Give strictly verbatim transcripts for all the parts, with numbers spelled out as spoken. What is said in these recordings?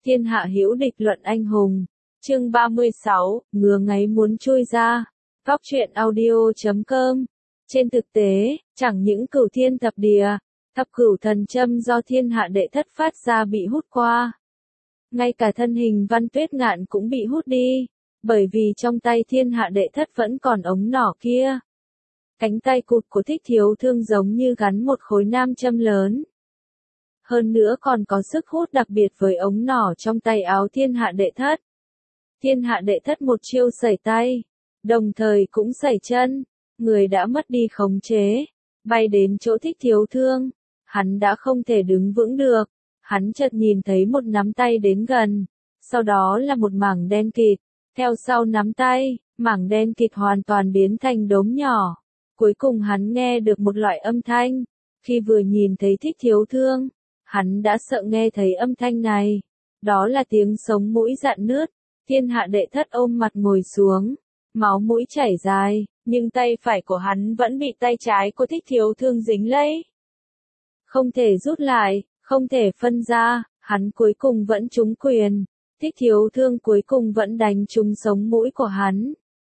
Thiên hạ hữu địch luận anh hùng. Chương ba mươi sáu, ngứa ngáy muốn chui ra. Góc truyện audio chấm com. Trên thực tế, chẳng những cửu thiên thập địa, thập cửu thần châm do thiên hạ đệ thất phát ra bị hút qua. Ngay cả thân hình Văn Tuyết Ngạn cũng bị hút đi, bởi vì trong tay thiên hạ đệ thất vẫn còn ống nỏ kia. Cánh tay cụt của Thích Thiếu Thương giống như gắn một khối nam châm lớn. Hơn nữa còn có sức hút đặc biệt với ống nỏ trong tay áo thiên hạ đệ thất. Thiên hạ đệ thất một chiêu sẩy tay, đồng thời cũng sẩy chân, người đã mất đi khống chế, bay đến chỗ Thích Thiếu Thương. Hắn đã không thể đứng vững được, hắn chợt nhìn thấy một nắm tay đến gần, sau đó là một mảng đen kịt, theo sau nắm tay, mảng đen kịt hoàn toàn biến thành đốm nhỏ. Cuối cùng hắn nghe được một loại âm thanh, khi vừa nhìn thấy Thích Thiếu Thương, hắn đã sợ nghe thấy âm thanh này, đó là tiếng sống mũi rạn nứt. Thiên hạ đệ thất ôm mặt ngồi xuống, máu mũi chảy dài, nhưng tay phải của hắn vẫn bị tay trái của Thích Thiếu Thương dính lấy. Không thể rút lại, không thể phân ra, hắn cuối cùng vẫn trúng quyền. Thích Thiếu Thương cuối cùng vẫn đánh trúng sống mũi của hắn.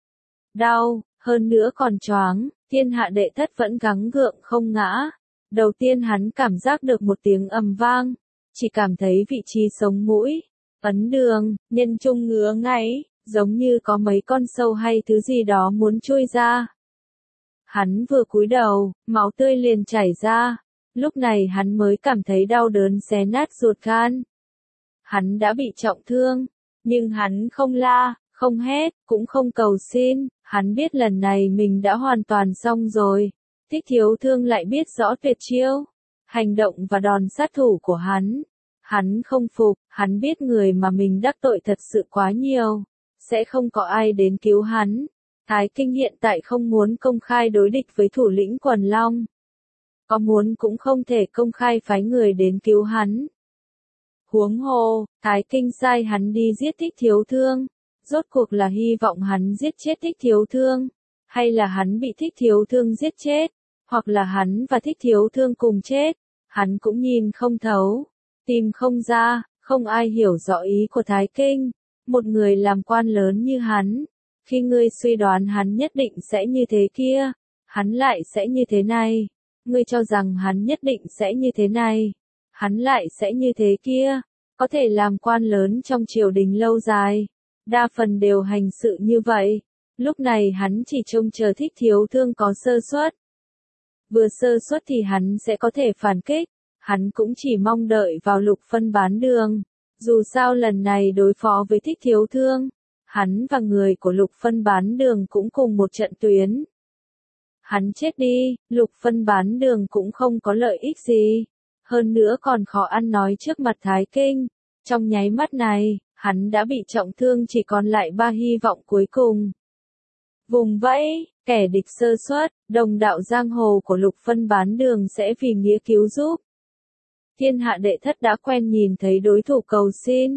Đau, hơn nữa còn choáng, thiên hạ đệ thất vẫn gắng gượng không ngã. Đầu tiên hắn cảm giác được một tiếng ầm vang, chỉ cảm thấy vị trí sống mũi, ấn đường, nhân trung ngứa ngáy, giống như có mấy con sâu hay thứ gì đó muốn chui ra. Hắn vừa cúi đầu, máu tươi liền chảy ra, lúc này hắn mới cảm thấy đau đớn xé nát ruột gan. Hắn đã bị trọng thương, nhưng hắn không la, không hét, cũng không cầu xin, hắn biết lần này mình đã hoàn toàn xong rồi. Thích Thiếu Thương lại biết rõ tuyệt chiêu, hành động và đòn sát thủ của hắn. Hắn không phục, hắn biết người mà mình đắc tội thật sự quá nhiều, sẽ không có ai đến cứu hắn. Thái Kinh hiện tại không muốn công khai đối địch với thủ lĩnh Quần Long. Có muốn cũng không thể công khai phái người đến cứu hắn. Huống hồ, Thái Kinh sai hắn đi giết Thích Thiếu Thương. Rốt cuộc là hy vọng hắn giết chết Thích Thiếu Thương, hay là hắn bị Thích Thiếu Thương giết chết, hoặc là hắn và Thích Thiếu Thương cùng chết, hắn cũng nhìn không thấu, tìm không ra, không ai hiểu rõ ý của Thái Kinh. Một người làm quan lớn như hắn, khi ngươi suy đoán hắn nhất định sẽ như thế kia, hắn lại sẽ như thế này, ngươi cho rằng hắn nhất định sẽ như thế này, hắn lại sẽ như thế kia, có thể làm quan lớn trong triều đình lâu dài, đa phần đều hành sự như vậy. Lúc này hắn chỉ trông chờ Thích Thiếu Thương có sơ suất. Vừa sơ suất thì hắn sẽ có thể phản kích, hắn cũng chỉ mong đợi vào Lục Phân Bán Đường. Dù sao lần này đối phó với Thích Thiếu Thương, hắn và người của Lục Phân Bán Đường cũng cùng một trận tuyến. Hắn chết đi, Lục Phân Bán Đường cũng không có lợi ích gì, hơn nữa còn khó ăn nói trước mặt Thái Kinh. Trong nháy mắt này, hắn đã bị trọng thương, chỉ còn lại ba hy vọng cuối cùng. Vùng vẫy, kẻ địch sơ suất, đồng đạo giang hồ của Lục Phân Bán Đường sẽ vì nghĩa cứu giúp. Thiên hạ đệ thất đã quen nhìn thấy đối thủ cầu xin.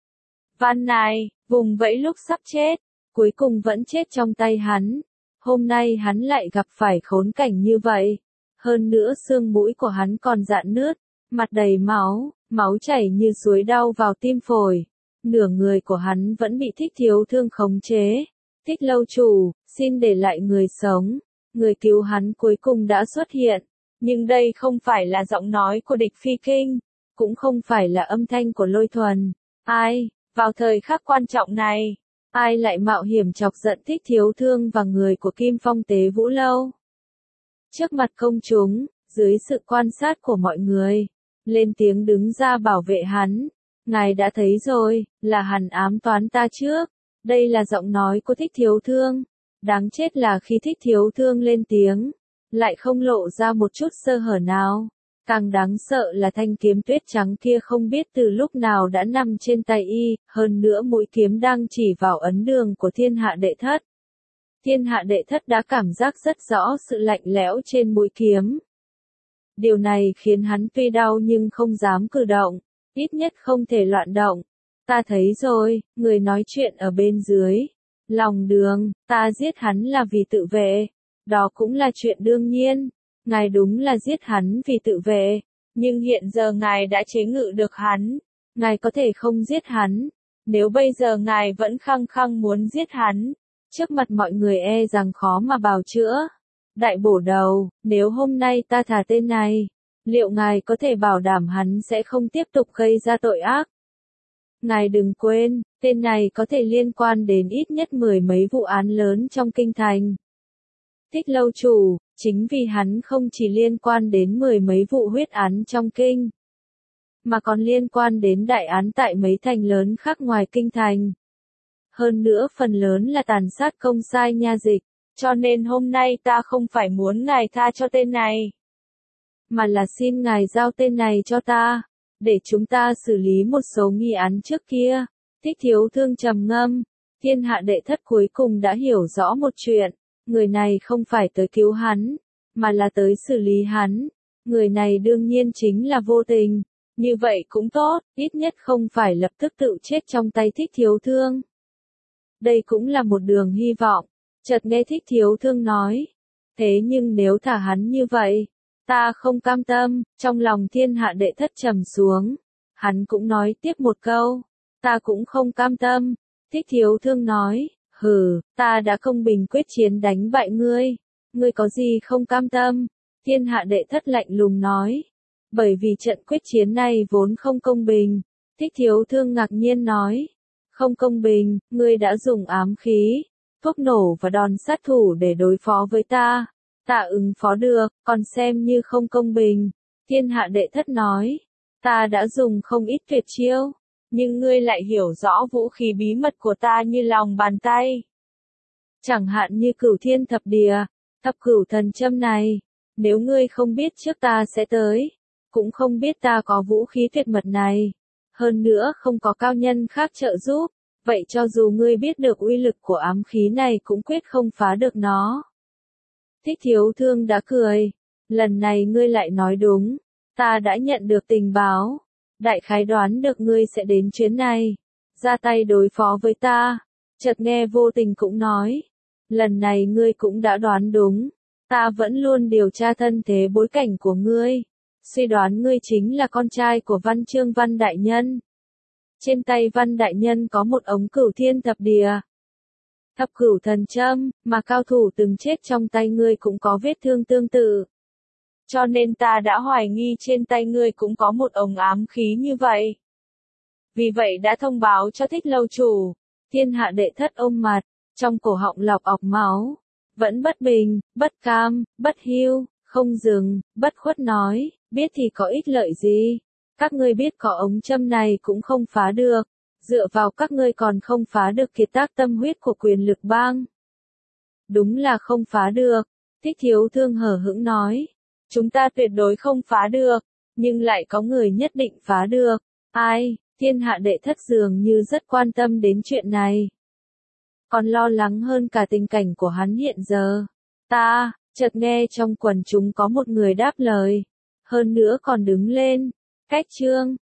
Văn này, vùng vẫy lúc sắp chết, cuối cùng vẫn chết trong tay hắn. Hôm nay hắn lại gặp phải khốn cảnh như vậy. Hơn nữa xương mũi của hắn còn rạn nứt, mặt đầy máu, máu chảy như suối đau vào tim phổi. Nửa người của hắn vẫn bị Thích Thiếu Thương khống chế. Thích lâu chủ, xin để lại người sống. Người cứu hắn cuối cùng đã xuất hiện. Nhưng đây không phải là giọng nói của địch phi kinh, cũng không phải là âm thanh của Lôi Thuần. Ai, vào thời khắc quan trọng này, ai lại mạo hiểm chọc giận Thích Thiếu Thương và người của Kim Phong Tế Vũ Lâu? Trước mặt công chúng, dưới sự quan sát của mọi người, lên tiếng đứng ra bảo vệ hắn. Ngài đã thấy rồi, là hắn ám toán ta trước. Đây là giọng nói của Thích Thiếu Thương. Đáng chết là khi Thích Thiếu Thương lên tiếng, lại không lộ ra một chút sơ hở nào. Càng đáng sợ là thanh kiếm tuyết trắng kia không biết từ lúc nào đã nằm trên tay y, hơn nữa mũi kiếm đang chỉ vào ấn đường của thiên hạ đệ thất. Thiên hạ đệ thất đã cảm giác rất rõ sự lạnh lẽo trên mũi kiếm. Điều này khiến hắn tuy đau nhưng không dám cử động, ít nhất không thể loạn động. Ta thấy rồi, người nói chuyện ở bên dưới. Lòng đường, ta giết hắn là vì tự vệ. Đó cũng là chuyện đương nhiên. Ngài đúng là giết hắn vì tự vệ. Nhưng hiện giờ ngài đã chế ngự được hắn. ngài có thể không giết hắn. Nếu bây giờ ngài vẫn khăng khăng muốn giết hắn, trước mặt mọi người e rằng khó mà bào chữa. Đại bổ đầu, nếu hôm nay ta thả tên này, liệu ngài có thể bảo đảm hắn sẽ không tiếp tục gây ra tội ác? Ngài đừng quên, tên này có thể liên quan đến ít nhất mười mấy vụ án lớn trong kinh thành. Thích lâu chủ, chính vì hắn không chỉ liên quan đến mười mấy vụ huyết án trong kinh, mà còn liên quan đến đại án tại mấy thành lớn khác ngoài kinh thành. Hơn nữa phần lớn là tàn sát công sai nha dịch, cho nên hôm nay ta không phải muốn ngài tha cho tên này, mà là xin ngài giao tên này cho ta, để chúng ta xử lý một số nghi án trước kia. Thích thiếu thương trầm ngâm, thiên hạ đệ thất cuối cùng đã hiểu rõ một chuyện, người này không phải tới cứu hắn, mà là tới xử lý hắn. Người này đương nhiên chính là vô tình, như vậy cũng tốt, ít nhất không phải lập tức tự chết trong tay thích thiếu thương. Đây cũng là một đường hy vọng. Chợt nghe thích thiếu thương nói, thế nhưng nếu thả hắn như vậy, ta không cam tâm. Trong lòng thiên hạ đệ thất trầm xuống, hắn cũng nói tiếp một câu, ta cũng không cam tâm. Thích thiếu thương nói, hừ, ta đã công bình quyết chiến đánh bại ngươi, ngươi có gì không cam tâm? Thiên hạ đệ thất lạnh lùng nói, bởi vì trận quyết chiến này vốn không công bình. Thích thiếu thương ngạc nhiên nói, không công bình, ngươi đã dùng ám khí, thuốc nổ và đòn sát thủ để đối phó với ta, ta ứng phó được, còn xem như không công bình. Thiên hạ đệ thất nói, ta đã dùng không ít tuyệt chiêu, nhưng ngươi lại hiểu rõ vũ khí bí mật của ta như lòng bàn tay. Chẳng hạn như cửu thiên thập địa, thập cửu thần châm này, nếu ngươi không biết trước ta sẽ tới, cũng không biết ta có vũ khí tuyệt mật này, hơn nữa không có cao nhân khác trợ giúp, vậy cho dù ngươi biết được uy lực của ám khí này cũng quyết không phá được nó. Thích thiếu thương đã cười, lần này ngươi lại nói đúng, ta đã nhận được tình báo, đại khái đoán được ngươi sẽ đến chuyến này, ra tay đối phó với ta. Chợt nghe vô tình cũng nói, lần này ngươi cũng đã đoán đúng, ta vẫn luôn điều tra thân thế bối cảnh của ngươi, suy đoán ngươi chính là con trai của Văn Chương Văn Đại Nhân. Trên tay Văn Đại Nhân có một ống cửu thiên thập địa, thập cửu thần châm, mà cao thủ từng chết trong tay ngươi cũng có vết thương tương tự. Cho nên ta đã hoài nghi trên tay ngươi cũng có một ống ám khí như vậy. Vì vậy đã thông báo cho Thích lâu chủ. Thiên hạ đệ thất ôm mặt, trong cổ họng lọc ọc máu, vẫn bất bình, bất cam, bất hiu, không dừng, bất khuất nói, biết thì có ích lợi gì? Các ngươi biết có ống châm này cũng không phá được, dựa vào các ngươi còn không phá được kiệt tác tâm huyết của quyền lực bang. Đúng là không phá được. Thích thiếu thương hờ hững nói, chúng ta tuyệt đối không phá được, nhưng lại có người nhất định phá được. Ai? Thiên hạ đệ thất dường như rất quan tâm đến chuyện này, còn lo lắng hơn cả tình cảnh của hắn hiện giờ. Ta, chợt nghe trong quần chúng có một người đáp lời, hơn nữa còn đứng lên, cách trương,